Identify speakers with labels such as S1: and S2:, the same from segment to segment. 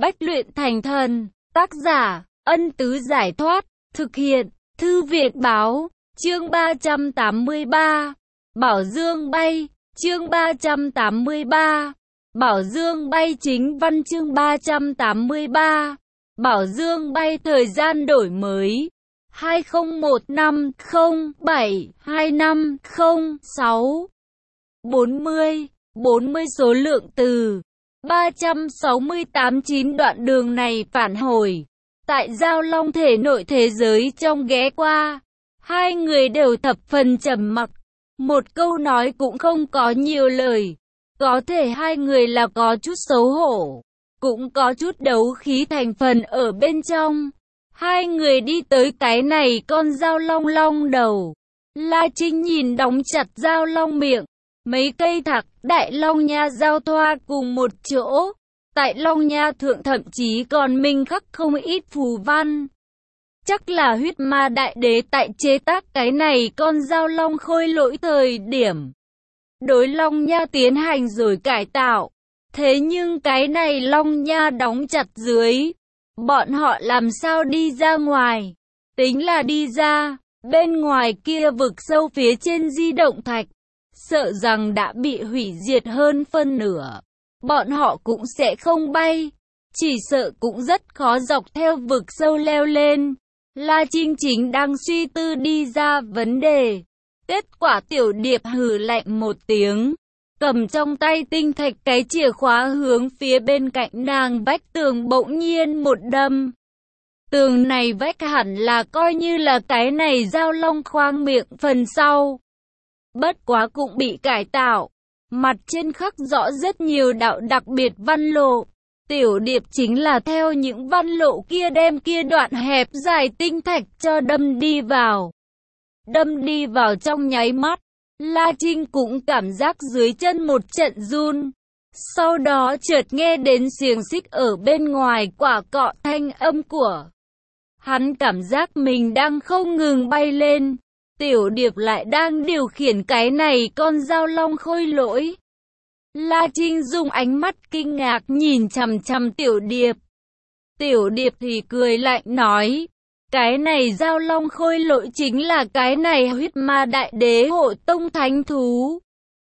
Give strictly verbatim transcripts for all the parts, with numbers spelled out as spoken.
S1: Bách luyện thành thần. Tác giả, Ân Tứ Giải Thoát. Thực hiện, Thư Viện Báo. Chương ba trăm tám mươi ba. Bảo Dương bay. Chương ba trăm tám mươi ba. Bảo Dương bay. Chính văn chương ba trăm tám mươi ba. Bảo Dương bay. Thời gian đổi mới hai không một năm không bảy hai năm không sáu. bốn mươi. bốn mươi số lượng từ ba trăm sáu mươi tám. Chín đoạn đường này phản hồi tại Giao Long thể nội thế giới trong ghé qua. Hai người đều thập phần trầm mặc, một câu nói cũng không có nhiều lời. Có thể hai người là có chút xấu hổ, cũng có chút đấu khí thành phần ở bên trong. Hai người đi tới cái này con dao long long đầu. La Trinh nhìn đóng chặt dao long miệng. Mấy cây thạc đại long nha giao thoa cùng một chỗ. Tại long nha thượng thậm chí còn minh khắc không ít phù văn. Chắc là huyết ma đại đế tại chế tác cái này con dao long khôi lỗi thời điểm đối long nha tiến hành rồi cải tạo. Thế nhưng cái này long nha đóng chặt dưới, bọn họ làm sao đi ra ngoài? Tính là đi ra, bên ngoài kia vực sâu phía trên di động thạch, sợ rằng đã bị hủy diệt hơn phân nửa. Bọn họ cũng sẽ không bay, chỉ sợ cũng rất khó dọc theo vực sâu leo lên. La Trinh chính đang suy tư đi ra vấn đề. Kết quả Tiểu Điệp hừ lạnh một tiếng, cầm trong tay tinh thạch cái chìa khóa hướng phía bên cạnh nàng vách tường bỗng nhiên một đâm. Tường này vách hẳn là coi như là cái này dao long khoang miệng phần sau. Bất quá cũng bị cải tạo. Mặt trên khắc rõ rất nhiều đạo đặc biệt văn lộ. Tiểu Điệp chính là theo những văn lộ kia đem kia đoạn hẹp dài tinh thạch cho đâm đi vào. Đâm đi vào trong nháy mắt, La Trinh cũng cảm giác dưới chân một trận run. Sau đó chợt nghe đến xiềng xích ở bên ngoài quả cọ thanh âm của. Hắn cảm giác mình đang không ngừng bay lên. Tiểu Điệp lại đang điều khiển cái này con dao long khôi lỗi. La Trinh dùng ánh mắt kinh ngạc nhìn chằm chằm Tiểu Điệp. Tiểu Điệp thì cười lạnh nói, cái này dao long khôi lỗi chính là cái này huyết ma đại đế hộ tông thánh thú.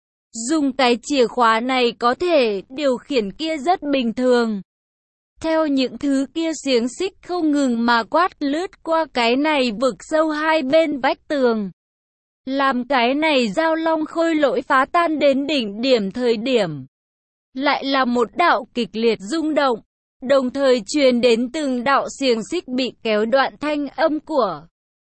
S1: Dùng cái chìa khóa này có thể điều khiển kia rất bình thường. Theo những thứ kia xiềng xích không ngừng mà quát lướt qua cái này vực sâu hai bên vách tường. Làm cái này dao long khôi lỗi phá tan đến đỉnh điểm thời điểm. Lại là một đạo kịch liệt rung động. Đồng thời truyền đến từng đạo xiềng xích bị kéo đoạn thanh âm của.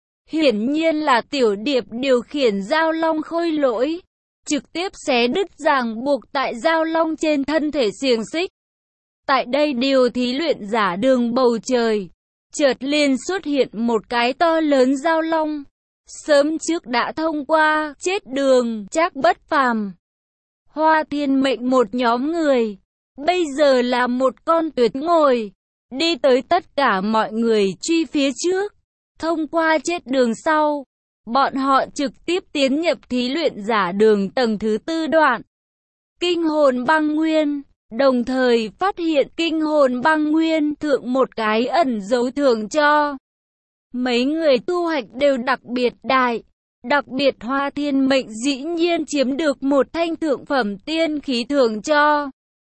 S1: Hiển nhiên là Tiểu Điệp điều khiển dao long khôi lỗi. Trực tiếp xé đứt ràng buộc tại dao long trên thân thể xiềng xích. Tại đây điều thí luyện giả đường bầu trời. Chợt liền xuất hiện một cái to lớn dao long. Sớm trước đã thông qua chết đường Trác Bất Phàm, Hoa Thiên Mệnh một nhóm người. Bây giờ là một con tuyết ngồi, đi tới tất cả mọi người truy phía trước. Thông qua chết đường sau, bọn họ trực tiếp tiến nhập thí luyện giả đường tầng thứ tư đoạn. Kinh hồn băng nguyên, đồng thời phát hiện kinh hồn băng nguyên thượng một cái ẩn dấu thưởng cho. Mấy người tu hoạch đều đặc biệt đại. Đặc biệt Hoa Thiên Mệnh dĩ nhiên chiếm được một thanh thượng phẩm tiên khí thưởng cho.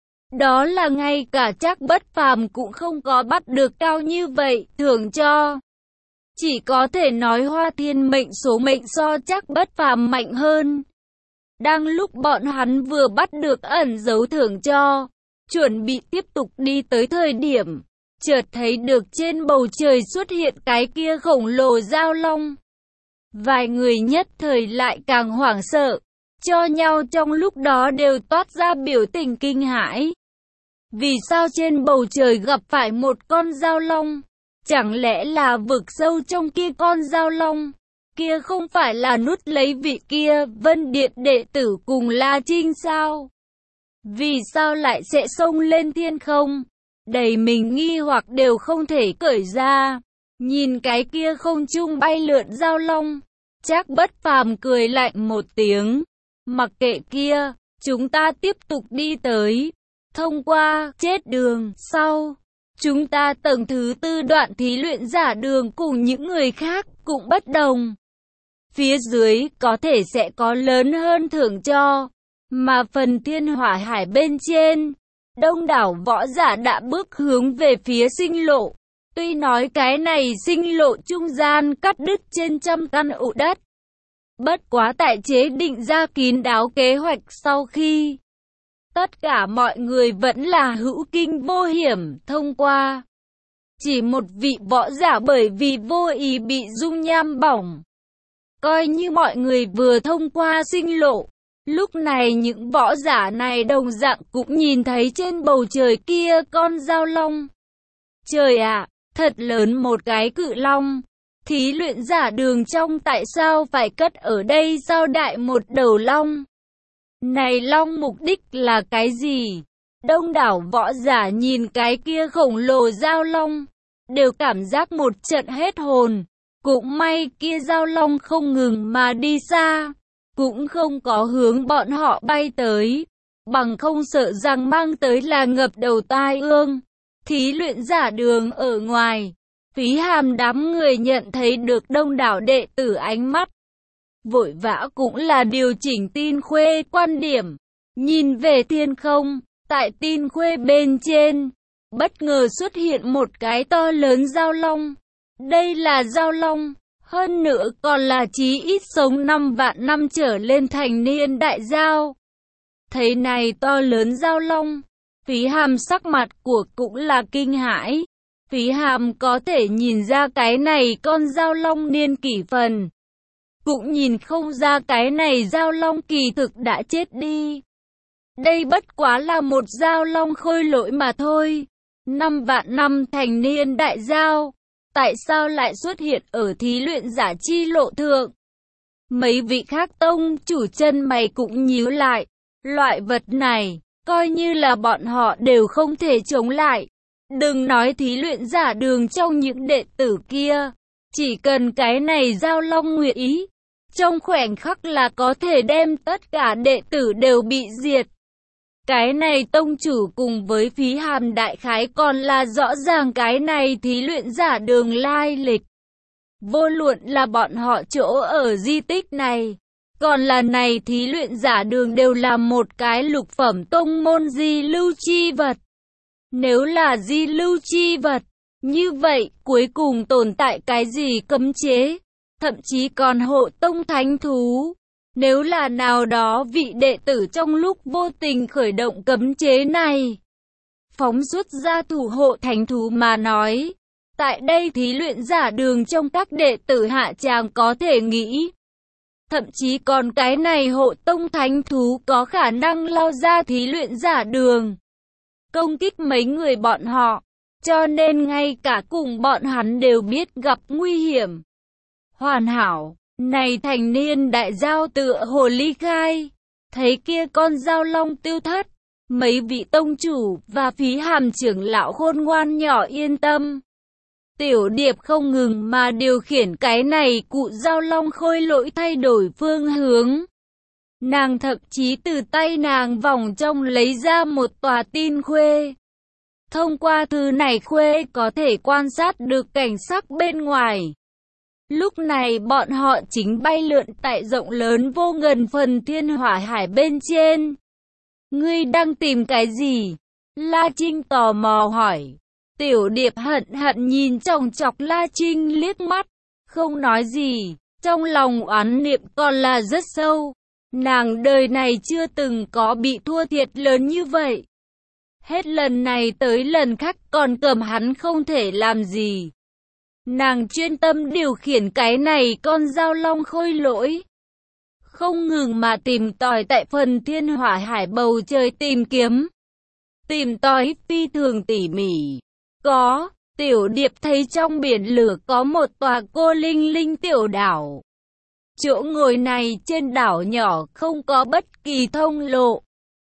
S1: Đó là ngay cả Trác Bất Phàm cũng không có bắt được cao như vậy thưởng cho. Chỉ có thể nói Hoa Thiên Mệnh số mệnh so Trác Bất Phàm mạnh hơn. Đang lúc bọn hắn vừa bắt được ẩn dấu thưởng cho, chuẩn bị tiếp tục đi tới thời điểm, chợt thấy được trên bầu trời xuất hiện cái kia khổng lồ dao long. Vài người nhất thời lại càng hoảng sợ, cho nhau trong lúc đó đều toát ra biểu tình kinh hãi. Vì sao trên bầu trời gặp phải một con dao long? Chẳng lẽ là vực sâu trong kia con dao long? Kia không phải là nút lấy vị kia Vân Điện đệ tử cùng La Trinh sao? Vì sao lại sẽ xông lên thiên không? Đầy mình nghi hoặc đều không thể cởi ra. Nhìn cái kia không trung bay lượn dao long, Trác Bất Phàm cười lạnh một tiếng. Mặc kệ kia, chúng ta tiếp tục đi tới. Thông qua chết đường sau, Chúng ta tầng thứ tư đoạn thí luyện giả đường cùng những người khác cũng bất đồng. Phía dưới có thể sẽ có lớn hơn thưởng cho, mà phần thiên hỏa hải bên trên, đông đảo võ giả đã bước hướng về phía sinh lộ. Tuy nói cái này sinh lộ trung gian cắt đứt trên trăm căn ụ đất. Bất quá tại chế định ra kín đáo kế hoạch sau khi tất cả mọi người vẫn là hữu kinh vô hiểm thông qua. Chỉ một vị võ giả bởi vì vô ý bị dung nham bỏng. Coi như mọi người vừa thông qua sinh lộ. Lúc này những võ giả này đồng dạng cũng nhìn thấy trên bầu trời kia con dao long. Trời ạ, thật lớn một cái cự long. Thí luyện giả đường trong tại sao phải cất ở đây sao đại một đầu long? Này long mục đích là cái gì? Đông đảo võ giả nhìn cái kia khổng lồ dao long, đều cảm giác một trận hết hồn. Cũng may kia dao long không ngừng mà đi xa, cũng không có hướng bọn họ bay tới, bằng không sợ rằng mang tới là ngập đầu tai ương. Thí luyện giả đường ở ngoài, Phí Hàm đám người nhận thấy được đông đảo đệ tử ánh mắt. Vội vã cũng là điều chỉnh tin khuê quan điểm, nhìn về thiên không, tại tin khuê bên trên, bất ngờ xuất hiện một cái to lớn dao long. Đây là dao long, hơn nữa còn là chí ít sống năm vạn năm trở lên thành niên đại dao. Thấy này to lớn dao long, Phí Hàm sắc mặt của cũng là kinh hãi. Phí Hàm có thể nhìn ra cái này con dao long niên kỷ phần. Cũng nhìn không ra cái này dao long kỳ thực đã chết đi. Đây bất quá là một dao long khôi lỗi mà thôi. Năm vạn năm thành niên đại dao, tại sao lại xuất hiện ở thí luyện giả chi lộ thượng? Mấy vị khác tông chủ chân mày cũng nhíu lại. Loại vật này, coi như là bọn họ đều không thể chống lại. Đừng nói thí luyện giả đường trong những đệ tử kia. Chỉ cần cái này dao long nguyện ý, trong khoảnh khắc là có thể đem tất cả đệ tử đều bị diệt. Cái này tông chủ cùng với Phí Hàm đại khái còn là rõ ràng cái này thí luyện giả đường lai lịch. Vô luận là bọn họ chỗ ở di tích này, còn là này thí luyện giả đường đều là một cái lục phẩm tông môn di lưu chi vật. Nếu là di lưu chi vật, như vậy cuối cùng tồn tại cái gì cấm chế, thậm chí còn hộ tông thánh thú. Nếu là nào đó vị đệ tử trong lúc vô tình khởi động cấm chế này, phóng xuất ra thủ hộ thánh thú mà nói, tại đây thí luyện giả đường trong các đệ tử hạ tràng có thể nghĩ. Thậm chí còn cái này hộ tông thánh thú có khả năng lao ra thí luyện giả đường, công kích mấy người bọn họ, cho nên ngay cả cùng bọn hắn đều biết gặp nguy hiểm. Hoàn hảo, này thành niên đại giao tựa hồ ly khai, thấy kia con dao long tiêu thất, mấy vị tông chủ và Phí Hàm trưởng lão khôn ngoan nhỏ yên tâm. Tiểu Điệp không ngừng mà điều khiển cái này cụ dao long khôi lỗi thay đổi phương hướng. Nàng thậm chí từ tay nàng vòng trong lấy ra một tòa tin khuê. Thông qua thư này khuê có thể quan sát được cảnh sắc bên ngoài. Lúc này bọn họ chính bay lượn tại rộng lớn vô ngần phần thiên hỏa hải bên trên. Ngươi đang tìm cái gì? La Trinh tò mò hỏi. Tiểu Điệp hận hận nhìn chòng chọc La Trinh liếc mắt, không nói gì, trong lòng oán niệm còn là rất sâu. Nàng đời này chưa từng có bị thua thiệt lớn như vậy. Hết lần này tới lần khác còn cầm hắn không thể làm gì. Nàng chuyên tâm điều khiển cái này con dao long khôi lỗi, không ngừng mà tìm tòi tại phần thiên hỏa hải bầu trời tìm kiếm. Tìm tòi phi thường tỉ mỉ. Có, Tiểu Điệp thấy trong biển lửa có một tòa cô linh linh tiểu đảo. Chỗ ngồi này trên đảo nhỏ không có bất kỳ thông lộ.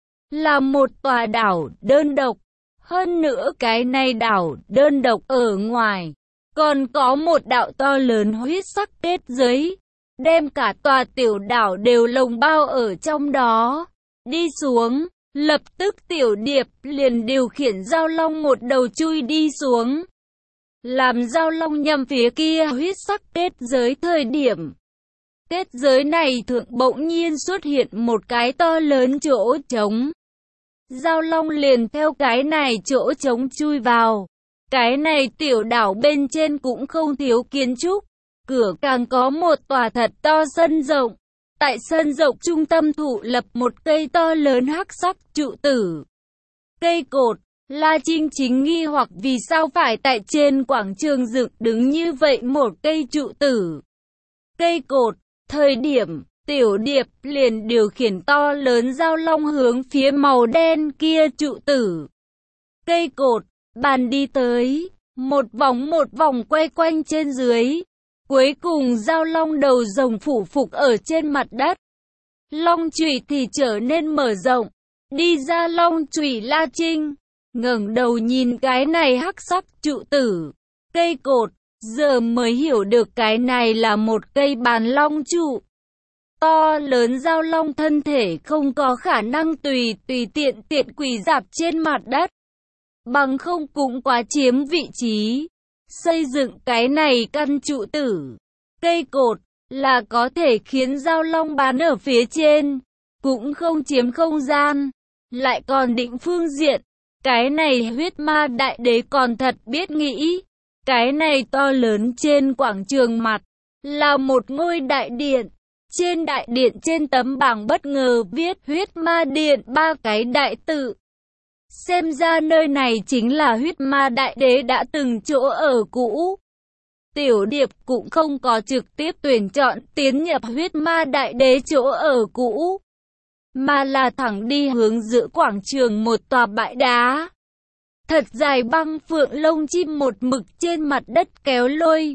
S1: Là một tòa đảo đơn độc. Hơn nữa cái này đảo đơn độc ở ngoài, còn có một đạo to lớn huyết sắc kết giới, đem cả tòa tiểu đảo đều lồng bao ở trong đó. Đi xuống, Lập tức Tiểu Điệp liền điều khiển Giao Long một đầu chui đi xuống. Làm Giao Long nhằm phía kia huyết sắc kết giới thời điểm. Kết giới này thượng bỗng nhiên xuất hiện một cái to lớn chỗ trống. Giao Long liền theo cái này chỗ trống chui vào. Cái này tiểu đảo bên trên cũng không thiếu kiến trúc. Cửa càng có một tòa thật to sân rộng. Tại sân rộng trung tâm thụ lập một cây to lớn hắc sắc trụ tử. Cây cột, La Trinh chính nghi hoặc vì sao phải tại trên quảng trường dựng đứng như vậy một cây trụ tử. Cây cột, thời điểm, Tiểu Điệp liền điều khiển to lớn Giao Long hướng phía màu đen kia trụ tử. Cây cột, bàn đi tới, một vòng một vòng quay quanh trên dưới. Cuối cùng Giao Long đầu rồng phủ phục ở trên mặt đất. Long chùy thì trở nên mở rộng. Đi ra long chùy La Trinh. Ngẩng đầu nhìn cái này hắc sắc trụ tử. Cây cột. Giờ mới hiểu được cái này là một cây bàn long trụ. To lớn Giao Long thân thể không có khả năng tùy tùy tiện tiện quỳ dạp trên mặt đất. Bằng không cũng quá chiếm vị trí. Xây dựng cái này căn trụ tử, cây cột, là có thể khiến Giao Long bán ở phía trên, cũng không chiếm không gian, lại còn định phương diện. Cái này huyết ma đại đế còn thật biết nghĩ. Cái này to lớn trên quảng trường mặt, là một ngôi đại điện. Trên đại điện trên tấm bảng bất ngờ viết huyết ma điện ba cái đại tự. Xem ra nơi này chính là huyết ma đại đế đã từng chỗ ở cũ. Tiểu Điệp cũng không có trực tiếp tuyển chọn tiến nhập huyết ma đại đế chỗ ở cũ, mà là thẳng đi hướng giữa quảng trường một tòa bãi đá. Thật dài băng phượng lông chim một mực trên mặt đất kéo lôi.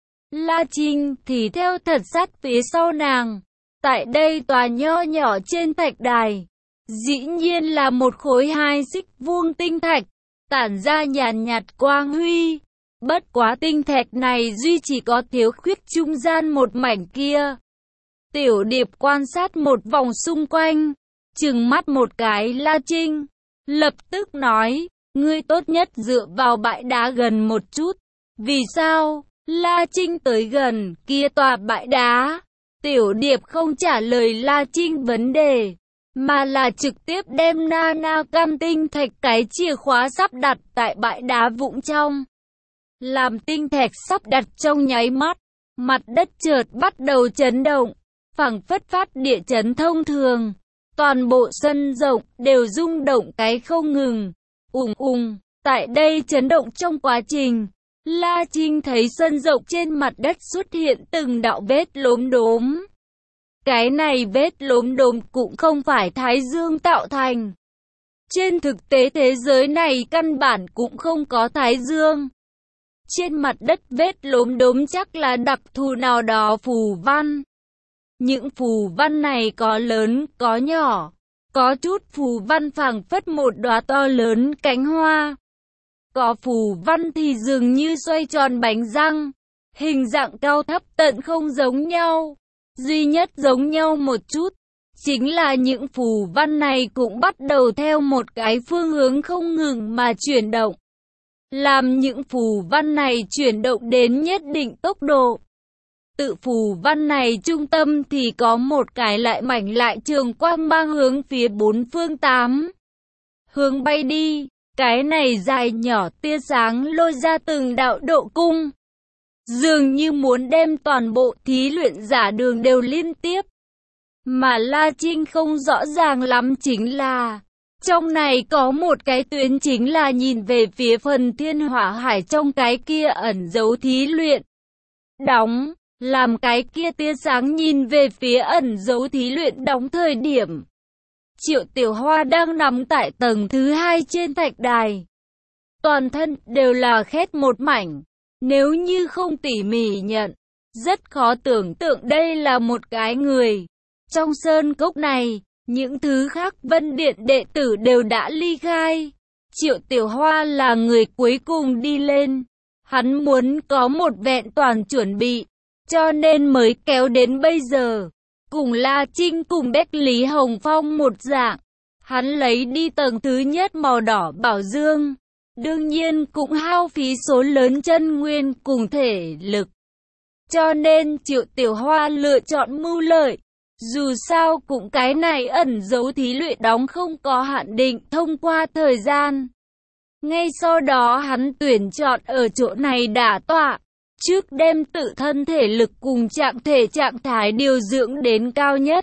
S1: La Trinh thì theo thật sát phía sau nàng. Tại đây tòa nho nhỏ trên thạch đài. Dĩ nhiên là một khối hai xích vuông tinh thạch, tản ra nhàn nhạt quang huy. Bất quá tinh thạch này duy chỉ có thiếu khuyết trung gian một mảnh kia. Tiểu Điệp quan sát một vòng xung quanh, trừng mắt một cái La Trinh, lập tức nói, ngươi tốt nhất dựa vào bãi đá gần một chút. Vì sao? La Trinh tới gần kia tòa bãi đá. Tiểu Điệp không trả lời La Trinh vấn đề, mà là trực tiếp đem na na cam tinh thạch cái chìa khóa sắp đặt tại bãi đá vũng trong. Làm tinh thạch sắp đặt trong nháy mắt, mặt đất chợt bắt đầu chấn động, phảng phất phát địa chấn thông thường. Toàn bộ sân rộng đều rung động cái không ngừng. Ùng ùng, tại đây chấn động trong quá trình, La Trinh thấy sân rộng trên mặt đất xuất hiện từng đạo vết lốm đốm. Cái này vết lốm đốm cũng không phải Thái Dương tạo thành. Trên thực tế thế giới này căn bản cũng không có Thái Dương. Trên mặt đất vết lốm đốm chắc là đặc thù nào đó phù văn. Những phù văn này có lớn, có nhỏ. Có chút phù văn phảng phất một đóa to lớn cánh hoa. Có phù văn thì dường như xoay tròn bánh răng. Hình dạng cao thấp tận không giống nhau. Duy nhất giống nhau một chút, chính là những phù văn này cũng bắt đầu theo một cái phương hướng không ngừng mà chuyển động. Làm những phù văn này chuyển động đến nhất định tốc độ. Tự phù văn này trung tâm thì có một cái lại mảnh lại trường quang mang hướng phía bốn phương tám hướng bay đi. Cái này dài nhỏ tia sáng lôi ra từng đạo độ cung, dường như muốn đem toàn bộ thí luyện giả đường đều liên tiếp. Mà La Trinh không rõ ràng lắm chính là, trong này có một cái tuyến chính là nhìn về phía phần thiên hỏa hải trong cái kia ẩn giấu thí luyện. Đóng, làm cái kia tia sáng nhìn về phía ẩn giấu thí luyện đóng thời điểm. Triệu Tiểu Hoa đang nằm tại tầng thứ hai trên thạch đài. Toàn thân đều là khét một mảnh. Nếu như không tỉ mỉ nhận, rất khó tưởng tượng đây là một cái người. Trong sơn cốc này, những thứ khác Vân Điện đệ tử đều đã ly khai. Triệu Tiểu Hoa là người cuối cùng đi lên. Hắn muốn có một vẹn toàn chuẩn bị, cho nên mới kéo đến bây giờ. Cùng La Trinh cùng Bách Lý Hồng Phong một dạng. Hắn lấy đi tầng thứ nhất màu đỏ bảo dương, đương nhiên cũng hao phí số lớn chân nguyên cùng thể lực. Cho nên Triệu Tiểu Hoa lựa chọn mưu lợi. Dù sao cũng cái này ẩn dấu thí luyện đóng không có hạn định thông qua thời gian. Ngay sau đó hắn tuyển chọn ở chỗ này đả tọa, trước đem tự thân thể lực cùng trạng thể trạng thái điều dưỡng đến cao nhất.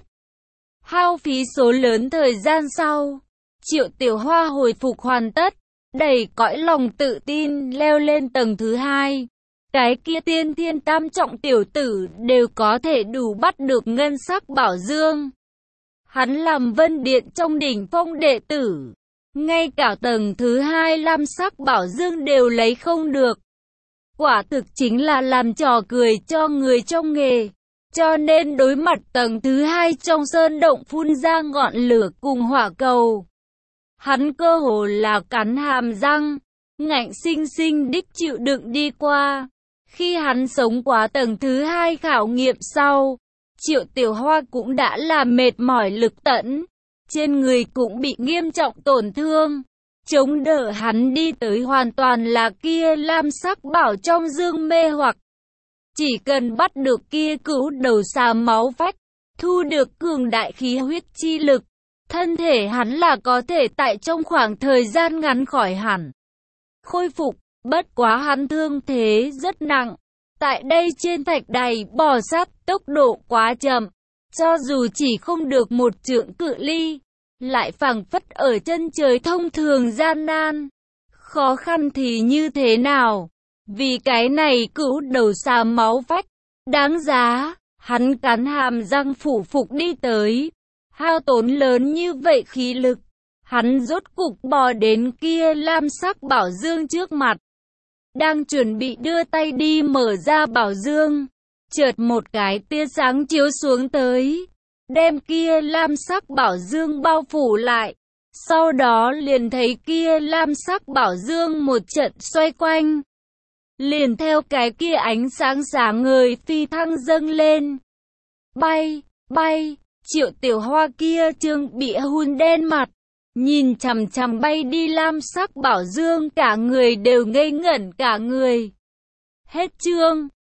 S1: Hao phí số lớn thời gian sau, Triệu Tiểu Hoa hồi phục hoàn tất, đầy cõi lòng tự tin leo lên tầng thứ hai. Cái kia tiên thiên tam trọng tiểu tử đều có thể đủ bắt được ngân sắc bảo dương. Hắn làm Vân Điện trong đỉnh phong đệ tử, ngay cả tầng thứ hai lam sắc bảo dương đều lấy không được. Quả thực chính là làm trò cười cho người trong nghề. Cho nên đối mặt tầng thứ hai trong sơn động phun ra ngọn lửa cùng hỏa cầu, hắn cơ hồ là cắn hàm răng, ngạnh sinh sinh đích chịu đựng đi qua. Khi hắn sống qua tầng thứ hai khảo nghiệm sau, Triệu Tiểu Hoa cũng đã là mệt mỏi lực tẫn, trên người cũng bị nghiêm trọng tổn thương. Chống đỡ hắn đi tới hoàn toàn là kia lam sắc bảo trong dương mê hoặc. Chỉ cần bắt được kia cửu đầu xà máu phách, thu được cường đại khí huyết chi lực, thân thể hắn là có thể tại trong khoảng thời gian ngắn khỏi hẳn khôi phục. Bất quá hắn thương thế rất nặng, tại đây trên thạch đài bò sát tốc độ quá chậm, cho dù chỉ không được một trượng cự ly, lại phảng phất ở chân trời thông thường gian nan. Khó khăn thì như thế nào? Vì cái này cửu đầu xà máu phách, đáng giá, hắn cắn hàm răng phủ phục đi tới, hao tốn lớn như vậy khí lực, hắn rốt cục bò đến kia lam sắc bảo dương trước mặt. Đang chuẩn bị đưa tay đi mở ra bảo dương, chợt một cái tia sáng chiếu xuống tới, đem kia lam sắc bảo dương bao phủ lại. Sau đó liền thấy kia lam sắc bảo dương một trận xoay quanh. Liền theo cái kia ánh sáng sáng ngời phi thăng dâng lên. Bay, bay, Triệu Tiểu Hoa kia trương bị hun đen mặt, nhìn chằm chằm bay đi lam sắc bảo dương, cả người đều ngây ngẩn cả người. Hết chương.